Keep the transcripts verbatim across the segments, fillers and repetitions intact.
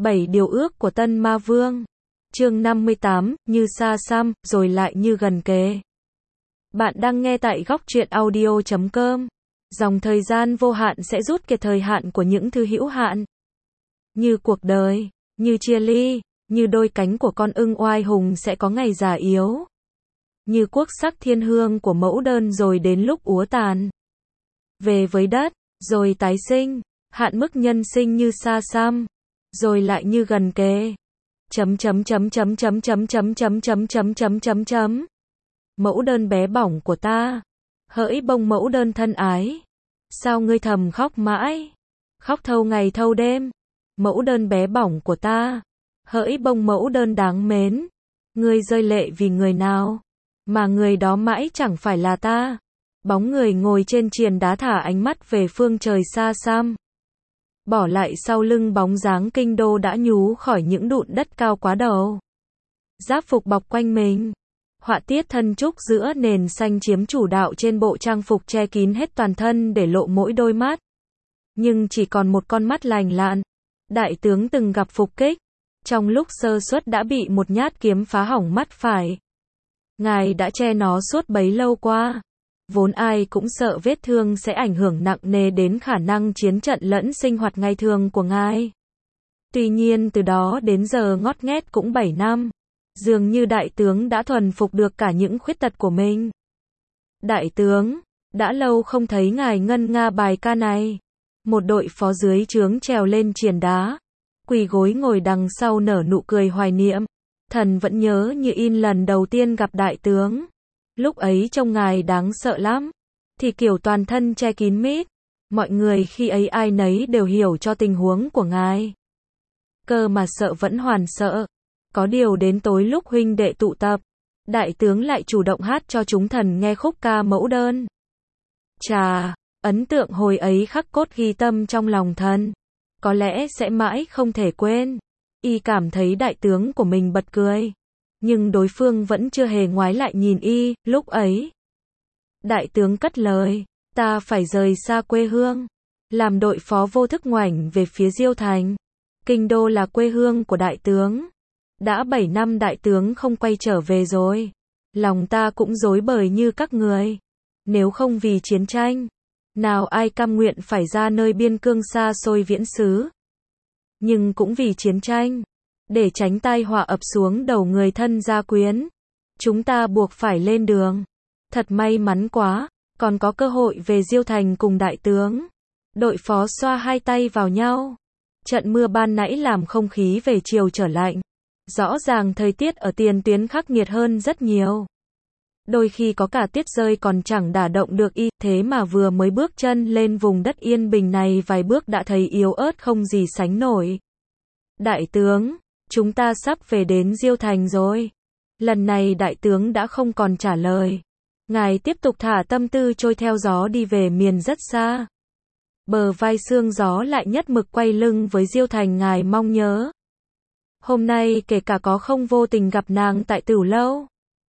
bảy điều ước của Tân Ma Vương. Chương năm mươi tám, như xa xăm, rồi lại như gần kề. Bạn đang nghe tại góc truyện audio chấm com. Dòng thời gian vô hạn sẽ rút kiệt thời hạn của những thứ hữu hạn. Như cuộc đời, như chia ly, như đôi cánh của con ưng oai hùng sẽ có ngày già yếu. Như quốc sắc thiên hương của mẫu đơn rồi đến lúc úa tàn. Về với đất, rồi tái sinh, hạn mức nhân sinh như xa xăm, rồi lại như gần kề. Chấm chấm chấm chấm chấm chấm chấm chấm chấm chấm chấm chấm chấm. Mẫu đơn bé bỏng của ta, hỡi bông mẫu đơn thân ái, sao ngươi thầm khóc mãi, khóc thâu ngày thâu đêm. Mẫu đơn bé bỏng của ta, hỡi bông mẫu đơn đáng mến, ngươi rơi lệ vì người nào, mà người đó mãi chẳng phải là ta. Bóng người ngồi trên triền đá thả ánh mắt về phương trời xa xăm, bỏ lại sau lưng bóng dáng kinh đô đã nhú khỏi những đụn đất cao quá đầu. Giáp phục bọc quanh mình, họa tiết thân trúc giữa nền xanh chiếm chủ đạo trên bộ trang phục che kín hết toàn thân để lộ mỗi đôi mắt. Nhưng chỉ còn một con mắt lành lặn. Đại tướng từng gặp phục kích, trong lúc sơ suất đã bị một nhát kiếm phá hỏng mắt phải. Ngài đã che nó suốt bấy lâu qua. Vốn ai cũng sợ vết thương sẽ ảnh hưởng nặng nề đến khả năng chiến trận lẫn sinh hoạt ngày thường của ngài. Tuy nhiên từ đó đến giờ ngót nghét cũng bảy năm. Dường như đại tướng đã thuần phục được cả những khuyết tật của mình. Đại tướng, đã lâu không thấy ngài ngân nga bài ca này. Một đội phó dưới trướng trèo lên triền đá, quỳ gối ngồi đằng sau nở nụ cười hoài niệm. Thần vẫn nhớ như in lần đầu tiên gặp đại tướng. Lúc ấy trông ngài đáng sợ lắm, thì kiểu toàn thân che kín mít. Mọi người khi ấy ai nấy đều hiểu cho tình huống của ngài. Cơ mà sợ vẫn hoàn sợ. Có điều đến tối lúc huynh đệ tụ tập, đại tướng lại chủ động hát cho chúng thần nghe khúc ca mẫu đơn. Chà, ấn tượng hồi ấy khắc cốt ghi tâm trong lòng thần, có lẽ sẽ mãi không thể quên. Y cảm thấy đại tướng của mình bật cười, nhưng đối phương vẫn chưa hề ngoái lại nhìn y. Lúc ấy, đại tướng cất lời, ta phải rời xa quê hương, làm đội phó vô thức ngoảnh về phía Diêu Thành. Kinh đô là quê hương của đại tướng. Đã bảy năm đại tướng không quay trở về rồi. Lòng ta cũng rối bời như các người. Nếu không vì chiến tranh, nào ai cam nguyện phải ra nơi biên cương xa xôi viễn xứ. Nhưng cũng vì chiến tranh, để tránh tai họa ập xuống đầu người thân gia quyến, chúng ta buộc phải lên đường. Thật may mắn quá, còn có cơ hội về Diêu Thành cùng đại tướng. Đội phó xoa hai tay vào nhau. Trận mưa ban nãy làm không khí về chiều trở lạnh. Rõ ràng thời tiết ở tiền tuyến khắc nghiệt hơn rất nhiều. Đôi khi có cả tuyết rơi còn chẳng đả động được y, thế mà vừa mới bước chân lên vùng đất yên bình này vài bước đã thấy yếu ớt không gì sánh nổi. Đại tướng, chúng ta sắp về đến Diêu Thành rồi. Lần này đại tướng đã không còn trả lời. Ngài tiếp tục thả tâm tư trôi theo gió đi về miền rất xa. Bờ vai sương gió lại nhất mực quay lưng với Diêu Thành ngài mong nhớ. Hôm nay kể cả có không vô tình gặp nàng tại Tửu Lâu,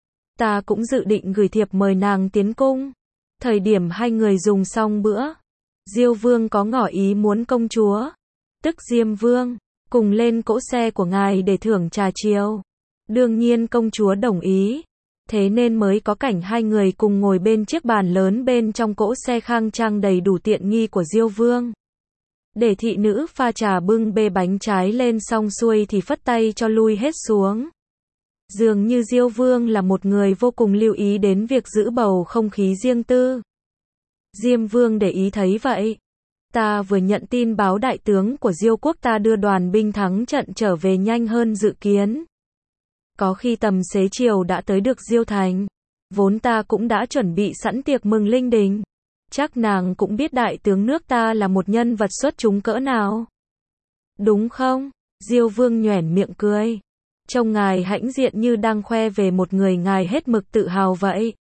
ta cũng dự định gửi thiệp mời nàng tiến cung. Thời điểm hai người dùng xong bữa, Diêu Vương có ngỏ ý muốn công chúa, tức Diêm Vương, cùng lên cỗ xe của ngài để thưởng trà chiều. Đương nhiên công chúa đồng ý, thế nên mới có cảnh hai người cùng ngồi bên chiếc bàn lớn bên trong cỗ xe khang trang đầy đủ tiện nghi của Diêu Vương. Để thị nữ pha trà bưng bê bánh trái lên xong xuôi thì phất tay cho lui hết xuống. Dường như Diêu Vương là một người vô cùng lưu ý đến việc giữ bầu không khí riêng tư. Diêm Vương để ý thấy vậy. Ta vừa nhận tin báo đại tướng của Diêu quốc ta đưa đoàn binh thắng trận trở về nhanh hơn dự kiến. Có khi tầm xế chiều đã tới được Diêu Thành. Vốn ta cũng đã chuẩn bị sẵn tiệc mừng linh đình. Chắc nàng cũng biết đại tướng nước ta là một nhân vật xuất chúng cỡ nào. Đúng không? Diêu Vương nhoẻn miệng cười. Trông ngài hãnh diện như đang khoe về một người ngài hết mực tự hào vậy.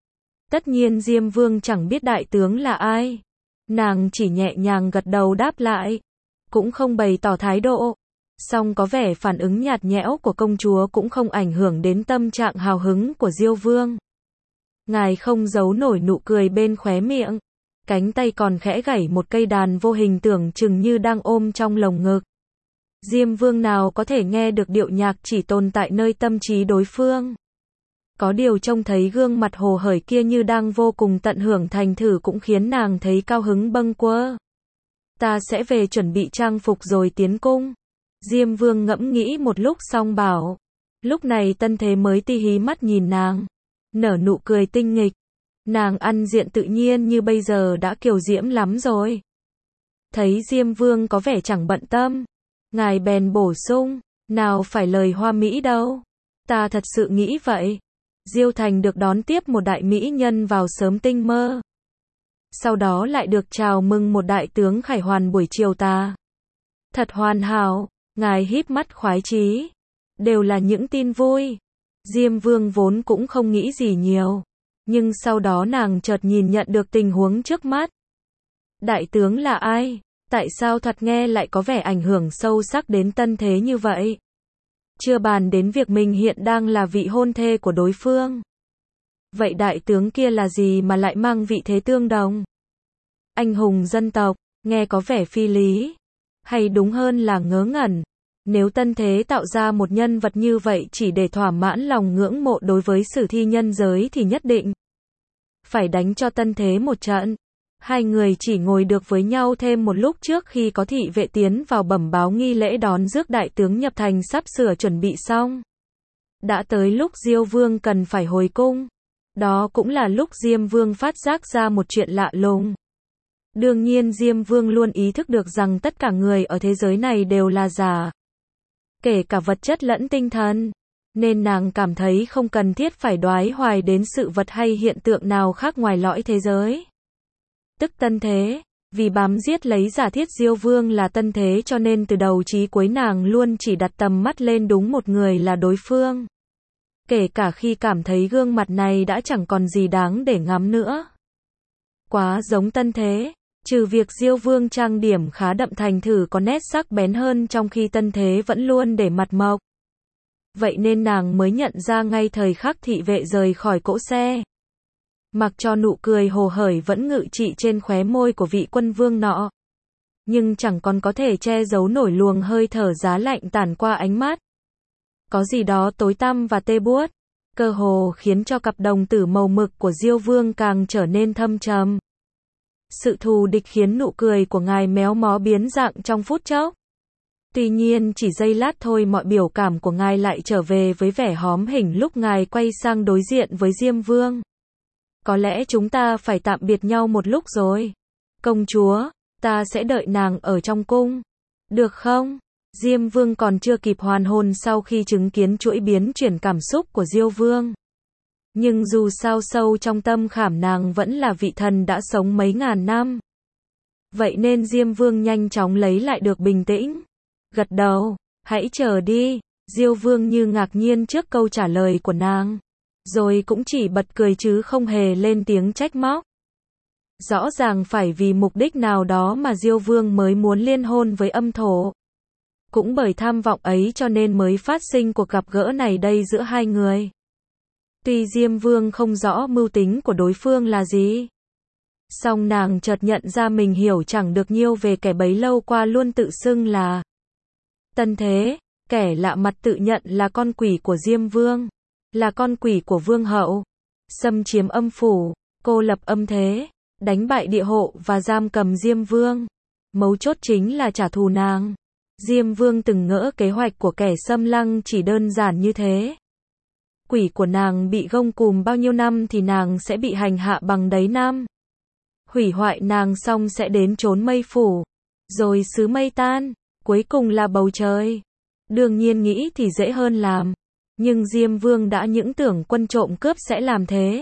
Tất nhiên Diêm Vương chẳng biết đại tướng là ai. Nàng chỉ nhẹ nhàng gật đầu đáp lại. Cũng không bày tỏ thái độ. Song có vẻ phản ứng nhạt nhẽo của công chúa cũng không ảnh hưởng đến tâm trạng hào hứng của Diêu Vương. Ngài không giấu nổi nụ cười bên khóe miệng. Cánh tay còn khẽ gảy một cây đàn vô hình tưởng chừng như đang ôm trong lồng ngực. Diêm Vương nào có thể nghe được điệu nhạc chỉ tồn tại nơi tâm trí đối phương. Có điều trông thấy gương mặt hồ hởi kia như đang vô cùng tận hưởng thành thử cũng khiến nàng thấy cao hứng bâng quơ. Ta sẽ về chuẩn bị trang phục rồi tiến cung. Diêm Vương ngẫm nghĩ một lúc xong bảo. Lúc này Tân Thế mới ti hí mắt nhìn nàng. Nở nụ cười tinh nghịch. Nàng ăn diện tự nhiên như bây giờ đã kiều diễm lắm rồi. Thấy Diêm Vương có vẻ chẳng bận tâm. Ngài bèn bổ sung. Nào phải lời hoa mỹ đâu. Ta thật sự nghĩ vậy. Diêu Thành được đón tiếp một đại mỹ nhân vào sớm tinh mơ. Sau đó lại được chào mừng một đại tướng khải hoàn buổi chiều ta. Thật hoàn hảo, ngài híp mắt khoái chí. Đều là những tin vui. Diêm Vương vốn cũng không nghĩ gì nhiều. Nhưng sau đó nàng chợt nhìn nhận được tình huống trước mắt. Đại tướng là ai? Tại sao thoạt nghe lại có vẻ ảnh hưởng sâu sắc đến Tân Thế như vậy? Chưa bàn đến việc mình hiện đang là vị hôn thê của đối phương. Vậy đại tướng kia là gì mà lại mang vị thế tương đồng? Anh hùng dân tộc, nghe có vẻ phi lý. Hay đúng hơn là ngớ ngẩn. Nếu Tân Thế tạo ra một nhân vật như vậy chỉ để thỏa mãn lòng ngưỡng mộ đối với sử thi nhân giới thì nhất định phải đánh cho Tân Thế một trận. Hai người chỉ ngồi được với nhau thêm một lúc trước khi có thị vệ tiến vào bẩm báo nghi lễ đón rước đại tướng nhập thành sắp sửa chuẩn bị xong. Đã tới lúc Diêu Vương cần phải hồi cung. Đó cũng là lúc Diêm Vương phát giác ra một chuyện lạ lùng. Đương nhiên Diêm Vương luôn ý thức được rằng tất cả người ở thế giới này đều là giả. Kể cả vật chất lẫn tinh thần. Nên nàng cảm thấy không cần thiết phải đoái hoài đến sự vật hay hiện tượng nào khác ngoài lõi thế giới. Tức Tân Thế, vì bám giết lấy giả thiết Diêu Vương là Tân Thế cho nên từ đầu chí cuối nàng luôn chỉ đặt tầm mắt lên đúng một người là đối phương. Kể cả khi cảm thấy gương mặt này đã chẳng còn gì đáng để ngắm nữa. Quá giống Tân Thế, trừ việc Diêu Vương trang điểm khá đậm thành thử có nét sắc bén hơn trong khi Tân Thế vẫn luôn để mặt mộc. Vậy nên nàng mới nhận ra ngay thời khắc thị vệ rời khỏi cỗ xe. Mặc cho nụ cười hồ hởi vẫn ngự trị trên khóe môi của vị quân vương nọ. Nhưng chẳng còn có thể che giấu nổi luồng hơi thở giá lạnh tản qua ánh mắt. Có gì đó tối tăm và tê buốt, cơ hồ khiến cho cặp đồng tử màu mực của Diêu Vương càng trở nên thâm trầm. Sự thù địch khiến nụ cười của ngài méo mó biến dạng trong phút chốc. Tuy nhiên chỉ giây lát thôi mọi biểu cảm của ngài lại trở về với vẻ hóm hỉnh lúc ngài quay sang đối diện với Diêm Vương. Có lẽ chúng ta phải tạm biệt nhau một lúc rồi. Công chúa, ta sẽ đợi nàng ở trong cung. Được không? Diêm Vương còn chưa kịp hoàn hồn sau khi chứng kiến chuỗi biến chuyển cảm xúc của Diêu Vương. Nhưng dù sao sâu trong tâm khảm nàng vẫn là vị thần đã sống mấy ngàn năm. Vậy nên Diêm Vương nhanh chóng lấy lại được bình tĩnh. Gật đầu, hãy chờ đi. Diêu Vương như ngạc nhiên trước câu trả lời của nàng. Rồi cũng chỉ bật cười chứ không hề lên tiếng trách móc. Rõ ràng phải vì mục đích nào đó mà Diêu Vương mới muốn liên hôn với Âm Thổ. Cũng bởi tham vọng ấy cho nên mới phát sinh cuộc gặp gỡ này đây giữa hai người. Tuy Diêm Vương không rõ mưu tính của đối phương là gì. Song nàng chợt nhận ra mình hiểu chẳng được nhiêu về kẻ bấy lâu qua luôn tự xưng là Tân Thế, kẻ lạ mặt tự nhận là con quỷ của Diêm Vương. Là con quỷ của Vương hậu. Xâm chiếm Âm phủ, cô lập Âm thế, đánh bại địa hộ và giam cầm Diêm Vương. Mấu chốt chính là trả thù nàng. Diêm Vương từng ngỡ kế hoạch của kẻ xâm lăng chỉ đơn giản như thế. Quỷ của nàng bị gông cùm bao nhiêu năm thì nàng sẽ bị hành hạ bằng đấy năm. Hủy hoại nàng xong sẽ đến chốn mây phủ. Rồi xứ mây tan. Cuối cùng là bầu trời. Đương nhiên nghĩ thì dễ hơn làm. Nhưng Diêm Vương đã những tưởng quân trộm cướp sẽ làm thế.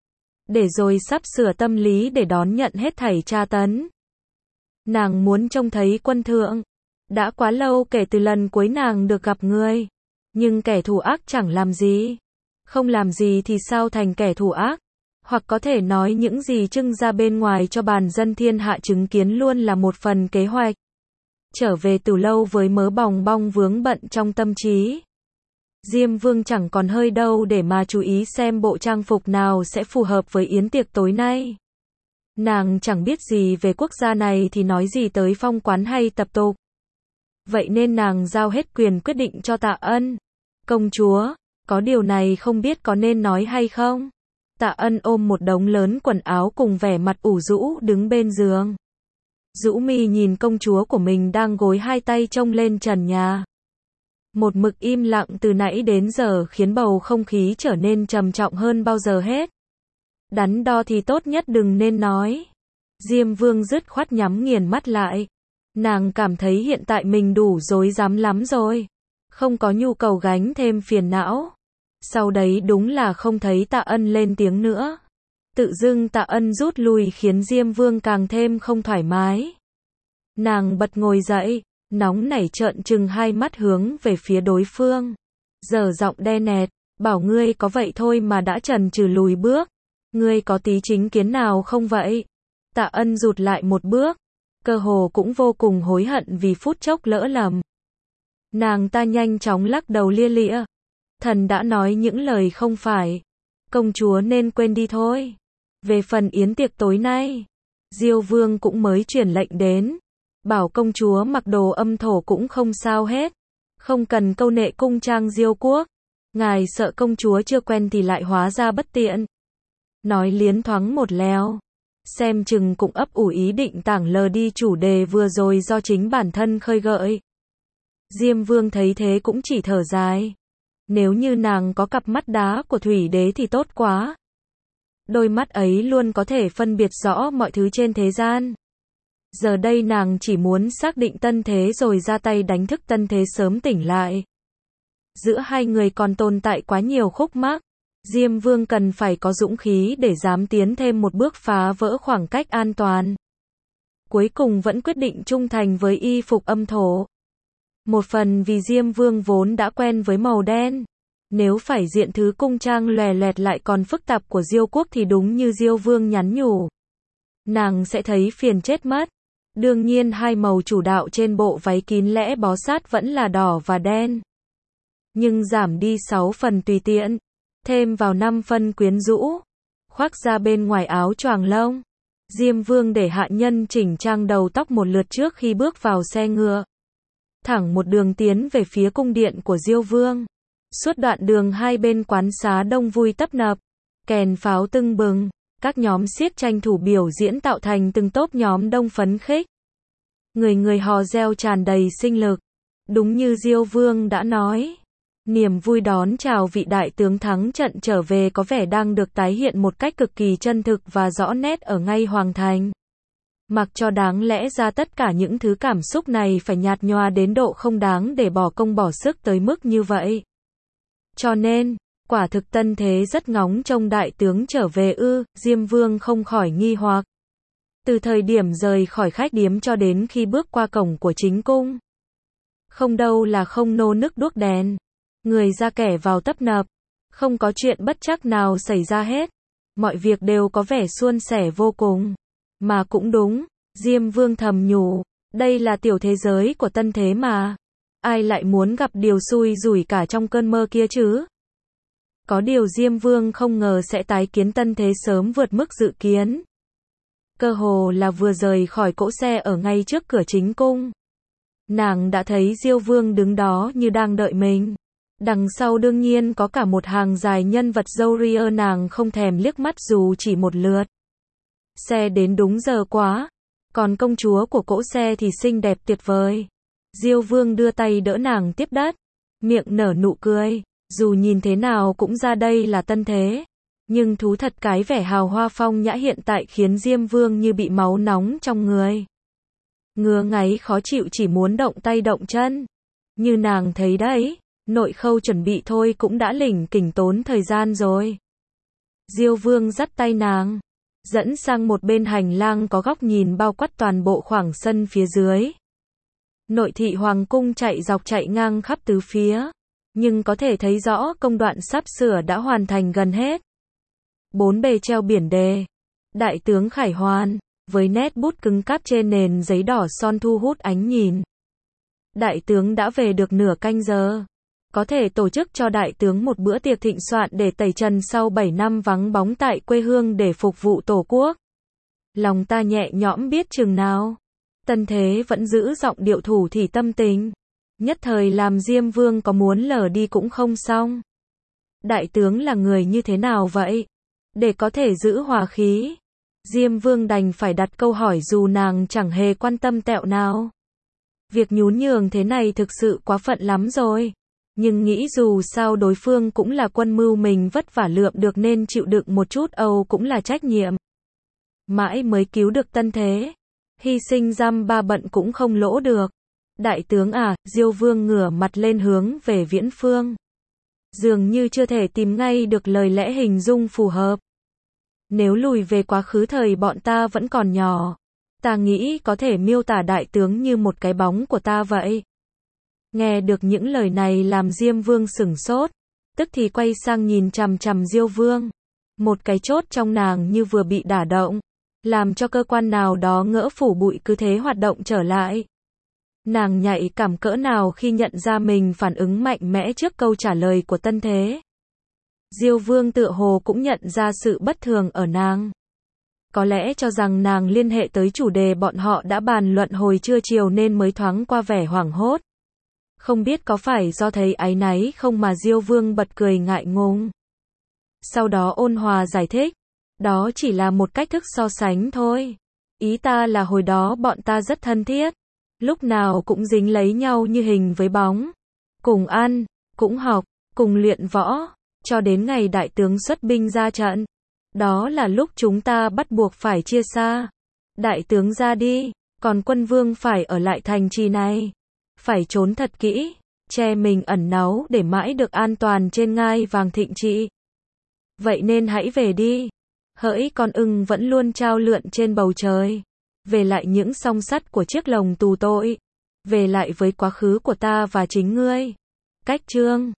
Để rồi sắp sửa tâm lý để đón nhận hết thảy tra tấn. Nàng muốn trông thấy quân thượng. Đã quá lâu kể từ lần cuối nàng được gặp người. Nhưng kẻ thù ác chẳng làm gì. Không làm gì thì sao thành kẻ thù ác. Hoặc có thể nói những gì trưng ra bên ngoài cho bàn dân thiên hạ chứng kiến luôn là một phần kế hoạch. Trở về từ lâu với mớ bòng bong vướng bận trong tâm trí. Diêm Vương chẳng còn hơi đâu để mà chú ý xem bộ trang phục nào sẽ phù hợp với yến tiệc tối nay. Nàng chẳng biết gì về quốc gia này thì nói gì tới phong quán hay tập tục. vậy nên nàng giao hết quyền quyết định cho Tạ Ân. Công chúa, có điều này không biết có nên nói hay không? Tạ Ân ôm một đống lớn quần áo cùng vẻ mặt ủ rũ đứng bên giường. Rũ mi nhìn công chúa của mình đang gối hai tay trông lên trần nhà. Một mực im lặng từ nãy đến giờ khiến bầu không khí trở nên trầm trọng hơn bao giờ hết. Đắn đo thì tốt nhất đừng nên nói. Diêm Vương dứt khoát nhắm nghiền mắt lại. Nàng cảm thấy hiện tại mình đủ rối rắm lắm rồi. Không có nhu cầu gánh thêm phiền não. Sau đấy đúng là không thấy Tạ Ân lên tiếng nữa. Tự dưng Tạ Ân rút lui khiến Diêm Vương càng thêm không thoải mái. Nàng bật ngồi dậy, nóng nảy trợn trừng hai mắt hướng về phía đối phương. Giờ giọng đe nẹt, bảo ngươi có vậy thôi mà đã chần chừ lùi bước. Ngươi có tí chính kiến nào không vậy? Tạ Ân rụt lại một bước, cơ hồ cũng vô cùng hối hận vì phút chốc lỡ lầm. Nàng ta nhanh chóng lắc đầu lia lịa. Thần đã nói những lời không phải. Công chúa nên quên đi thôi. Về phần yến tiệc tối nay, Diêu Vương cũng mới truyền lệnh đến. Bảo công chúa mặc đồ âm thổ cũng không sao hết. Không cần câu nệ cung trang Diêu quốc. Ngài sợ công chúa chưa quen thì lại hóa ra bất tiện. Nói liến thoáng một léo. Xem chừng cũng ấp ủ ý định tảng lờ đi chủ đề vừa rồi do chính bản thân khơi gợi. Diêm Vương thấy thế cũng chỉ thở dài. Nếu như nàng có cặp mắt đá của Thủy Đế thì tốt quá. Đôi mắt ấy luôn có thể phân biệt rõ mọi thứ trên thế gian. Giờ đây nàng chỉ muốn xác định Tân Thế rồi ra tay đánh thức Tân Thế sớm tỉnh lại. Giữa hai người còn tồn tại quá nhiều khúc mắc. Diêm Vương cần phải có dũng khí để dám tiến thêm một bước phá vỡ khoảng cách an toàn. Cuối cùng vẫn quyết định trung thành với y phục âm thổ. Một phần vì Diêm Vương vốn đã quen với màu đen. Nếu phải diện thứ cung trang lòe loẹt lại còn phức tạp của Diêu quốc thì đúng như Diêu Vương nhắn nhủ. Nàng sẽ thấy phiền chết mất. Đương nhiên hai màu chủ đạo trên bộ váy kín lẽ bó sát vẫn là đỏ và đen. Nhưng giảm đi sáu phần tùy tiện. Thêm vào năm phân quyến rũ. Khoác ra bên ngoài áo choàng lông. Diêm Vương để hạ nhân chỉnh trang đầu tóc một lượt trước khi bước vào xe ngựa. Thẳng một đường tiến về phía cung điện của Diêu Vương. Suốt đoạn đường hai bên quán xá đông vui tấp nập. Kèn pháo tưng bừng. Các nhóm xiếc tranh thủ biểu diễn tạo thành từng tốp nhóm đông phấn khích. Người người hò reo tràn đầy sinh lực. Đúng như Diêu Vương đã nói. Niềm vui đón chào vị đại tướng thắng trận trở về có vẻ đang được tái hiện một cách cực kỳ chân thực và rõ nét ở ngay Hoàng Thành. Mặc cho đáng lẽ ra tất cả những thứ cảm xúc này phải nhạt nhòa đến độ không đáng để bỏ công bỏ sức tới mức như vậy. Cho nên, quả thực Tân Thế rất ngóng trông đại tướng trở về ư, Diêm Vương không khỏi nghi hoặc. Từ thời điểm rời khỏi khách điếm cho đến khi bước qua cổng của chính cung. Không đâu là không nô nức đuốc đèn. Người ra kẻ vào tấp nập. Không có chuyện bất trắc nào xảy ra hết. Mọi việc đều có vẻ suôn sẻ vô cùng. Mà cũng đúng, Diêm Vương thầm nhủ. Đây là tiểu thế giới của Tân Thế mà. Ai lại muốn gặp điều xui rủi cả trong cơn mơ kia chứ? Có điều Diêm Vương không ngờ sẽ tái kiến Tân Thế sớm vượt mức dự kiến. Cơ hồ là vừa rời khỏi cỗ xe ở ngay trước cửa chính cung. Nàng đã thấy Diêu Vương đứng đó như đang đợi mình. Đằng sau đương nhiên có cả một hàng dài nhân vật râu ria nàng không thèm liếc mắt dù chỉ một lượt. Xe đến đúng giờ quá. Còn công chúa của cỗ xe thì xinh đẹp tuyệt vời. Diêu Vương đưa tay đỡ nàng tiếp đất. Miệng nở nụ cười. Dù nhìn thế nào cũng ra đây là Tân Thế. Nhưng thú thật cái vẻ hào hoa phong nhã hiện tại khiến Diêm Vương như bị máu nóng trong người. Ngứa ngáy khó chịu chỉ muốn động tay động chân. Như nàng thấy đấy, nội khâu chuẩn bị thôi cũng đã lỉnh kỉnh tốn thời gian rồi. Diêu Vương dắt tay nàng, dẫn sang một bên hành lang có góc nhìn bao quát toàn bộ khoảng sân phía dưới. Nội thị hoàng cung chạy dọc chạy ngang khắp tứ phía, nhưng có thể thấy rõ công đoạn sắp sửa đã hoàn thành gần hết. Bốn bề treo biển đề, đại tướng Khải Hoàn, với nét bút cứng cáp trên nền giấy đỏ son thu hút ánh nhìn. Đại tướng đã về được nửa canh giờ. Có thể tổ chức cho đại tướng một bữa tiệc thịnh soạn để tẩy trần sau bảy năm vắng bóng tại quê hương để phục vụ tổ quốc. Lòng ta nhẹ nhõm biết chừng nào. Tân Thế vẫn giữ giọng điệu thủ thỉ tâm tình. Nhất thời làm Diêm Vương có muốn lờ đi cũng không xong. Đại tướng là người như thế nào vậy? Để có thể giữ hòa khí, Diêm Vương đành phải đặt câu hỏi dù nàng chẳng hề quan tâm tẹo nào. Việc nhún nhường thế này thực sự quá phận lắm rồi. Nhưng nghĩ dù sao đối phương cũng là quân mưu mình vất vả lượm được nên chịu đựng một chút âu cũng là trách nhiệm. Mãi mới cứu được tân thế. Hy sinh dăm ba bận cũng không lỗ được. Đại tướng à, Diêu Vương ngửa mặt lên hướng về Viễn Phương. Dường như chưa thể tìm ngay được lời lẽ hình dung phù hợp. Nếu lùi về quá khứ thời bọn ta vẫn còn nhỏ, ta nghĩ có thể miêu tả đại tướng như một cái bóng của ta vậy. Nghe được những lời này làm Diêm Vương sửng sốt, tức thì quay sang nhìn chằm chằm Diêu Vương. Một cái chốt trong nàng như vừa bị đả động, làm cho cơ quan nào đó ngỡ phủ bụi cứ thế hoạt động trở lại. Nàng nhạy cảm cỡ nào khi nhận ra mình phản ứng mạnh mẽ trước câu trả lời của tân thế. Diêu Vương tựa hồ cũng nhận ra sự bất thường ở nàng. Có lẽ cho rằng nàng liên hệ tới chủ đề bọn họ đã bàn luận hồi trưa chiều nên mới thoáng qua vẻ hoảng hốt. Không biết có phải do thấy áy náy không mà Diêu Vương bật cười ngại ngùng. Sau đó ôn hòa giải thích. Đó chỉ là một cách thức so sánh thôi. Ý ta là hồi đó bọn ta rất thân thiết. Lúc nào cũng dính lấy nhau như hình với bóng. Cùng ăn, cũng học, cùng luyện võ. Cho đến ngày đại tướng xuất binh ra trận. Đó là lúc chúng ta bắt buộc phải chia xa. Đại tướng ra đi, còn quân vương phải ở lại thành trì này. Phải trốn thật kỹ, che mình ẩn náu để mãi được an toàn trên ngai vàng thịnh trị. Vậy nên hãy về đi. Hỡi con ưng vẫn luôn trao lượn trên bầu trời. Về lại những song sắt của chiếc lồng tù tội. Về lại với quá khứ của ta và chính ngươi. Cách chương